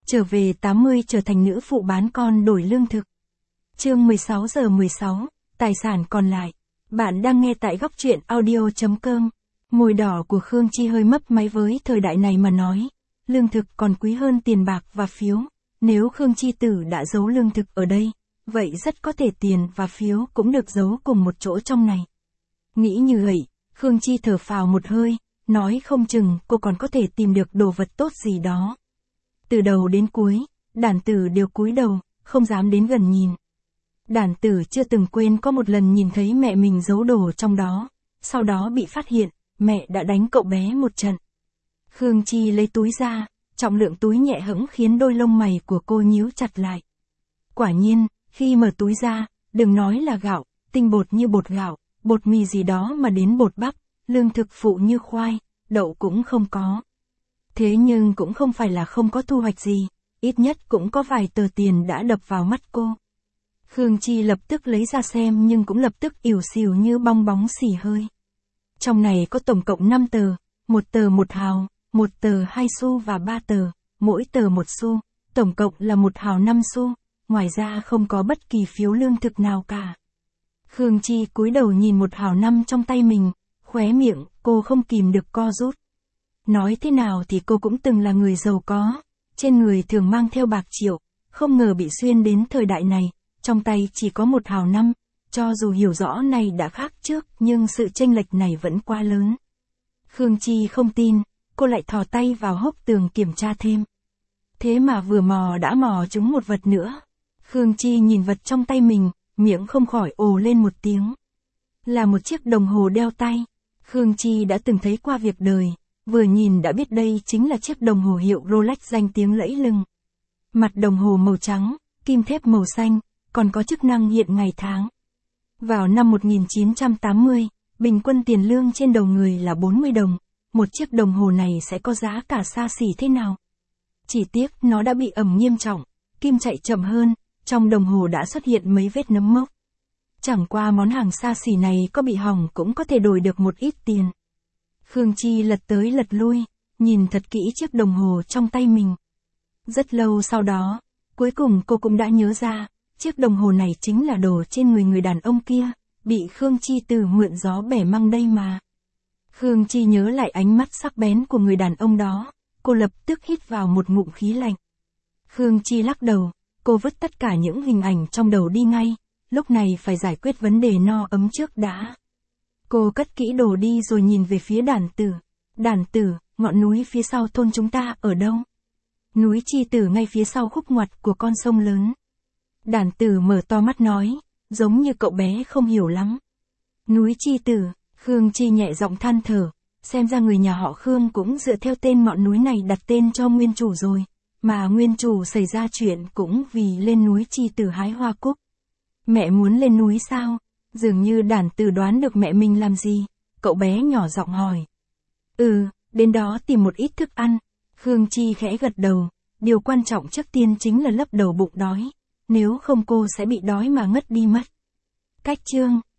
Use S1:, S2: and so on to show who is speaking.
S1: Trở về 80 trở thành nữ phụ bán con đổi lương thực. Chương 16 giờ 16, tài sản còn lại. Bạn đang nghe tại góc truyện audio.com. Môi đỏ của Khương Chi hơi mấp máy với thời đại này mà nói. Lương thực còn quý hơn tiền bạc và phiếu. Nếu Khương Chi Tử đã giấu lương thực ở đây, vậy rất có thể tiền và phiếu cũng được giấu cùng một chỗ trong này. Nghĩ như vậy, Khương Chi thở phào một hơi, nói không chừng cô còn có thể tìm được đồ vật tốt gì đó. Từ đầu đến cuối, đàn tử đều cúi đầu, không dám đến gần nhìn. Đàn tử chưa từng quên có một lần nhìn thấy mẹ mình giấu đồ trong đó, sau đó bị phát hiện, mẹ đã đánh cậu bé một trận. Khương Chi lấy túi ra, trọng lượng túi nhẹ hẫng khiến đôi lông mày của cô nhíu chặt lại. Quả nhiên, khi mở túi ra, đừng nói là gạo, tinh bột như bột gạo, bột mì gì đó mà đến bột bắp, lương thực phụ như khoai, đậu cũng không có. Thế nhưng cũng không phải là không có thu hoạch gì, ít nhất cũng có vài tờ tiền đã đập vào mắt cô. Khương Chi lập tức lấy ra xem nhưng cũng lập tức ỉu xìu như bong bóng xì hơi. Trong này có tổng cộng 5 tờ, một tờ 1 hào, một tờ 2 xu và 3 tờ, mỗi tờ 1 xu, tổng cộng là 1 hào 5 xu, ngoài ra không có bất kỳ phiếu lương thực nào cả. Khương Chi cúi đầu nhìn 1 hào 5 trong tay mình, khóe miệng cô không kìm được co rút. Nói thế nào thì cô cũng từng là người giàu có, trên người thường mang theo bạc triệu, không ngờ bị xuyên đến thời đại này, trong tay chỉ có 1 hào 5, cho dù hiểu rõ này đã khác trước nhưng sự chênh lệch này vẫn quá lớn. Khương Chi không tin, cô lại thò tay vào hốc tường kiểm tra thêm. Thế mà vừa mò đã mò trúng một vật nữa. Khương Chi nhìn vật trong tay mình, miệng không khỏi ồ lên một tiếng. Là một chiếc đồng hồ đeo tay. Khương Chi đã từng thấy qua việc đời, vừa nhìn đã biết đây chính là chiếc đồng hồ hiệu Rolex danh tiếng lẫy lừng. Mặt đồng hồ màu trắng, kim thép màu xanh, còn có chức năng hiện ngày tháng. Vào năm 1980, bình quân tiền lương trên đầu người là 40 đồng, một chiếc đồng hồ này sẽ có giá cả xa xỉ thế nào? Chỉ tiếc nó đã bị ẩm nghiêm trọng, kim chạy chậm hơn, trong đồng hồ đã xuất hiện mấy vết nấm mốc. Chẳng qua món hàng xa xỉ này có bị hỏng cũng có thể đổi được một ít tiền. Khương Chi lật tới lật lui, nhìn thật kỹ chiếc đồng hồ trong tay mình. Rất lâu sau đó, cuối cùng cô cũng đã nhớ ra, chiếc đồng hồ này chính là đồ trên người đàn ông kia, bị Khương Chi từ mượn gió bẻ măng đây mà. Khương Chi nhớ lại ánh mắt sắc bén của người đàn ông đó, cô lập tức hít vào một ngụm khí lạnh. Khương Chi lắc đầu, cô vứt tất cả những hình ảnh trong đầu đi ngay, lúc này phải giải quyết vấn đề no ấm trước đã. Cô cất kỹ đồ đi rồi nhìn về phía đàn tử. Đàn tử, ngọn núi phía sau thôn chúng ta ở đâu? Núi Chi Tử ngay phía sau khúc ngoặt của con sông lớn. Đàn tử mở to mắt nói, giống như cậu bé không hiểu lắm. Núi Chi Tử, Khương Chi nhẹ giọng than thở, xem ra người nhà họ Khương cũng dựa theo tên ngọn núi này đặt tên cho nguyên chủ rồi, mà nguyên chủ xảy ra chuyện cũng vì lên núi Chi Tử hái hoa cúc. Mẹ muốn lên núi sao? Dường như đàn tử đoán được mẹ mình làm gì, cậu bé nhỏ giọng hỏi. Đến đó tìm một ít thức ăn. Khương Chi khẽ gật đầu, điều quan trọng trước tiên chính là lấp đầu bụng đói, nếu không cô sẽ bị đói mà ngất đi mất. Cách chương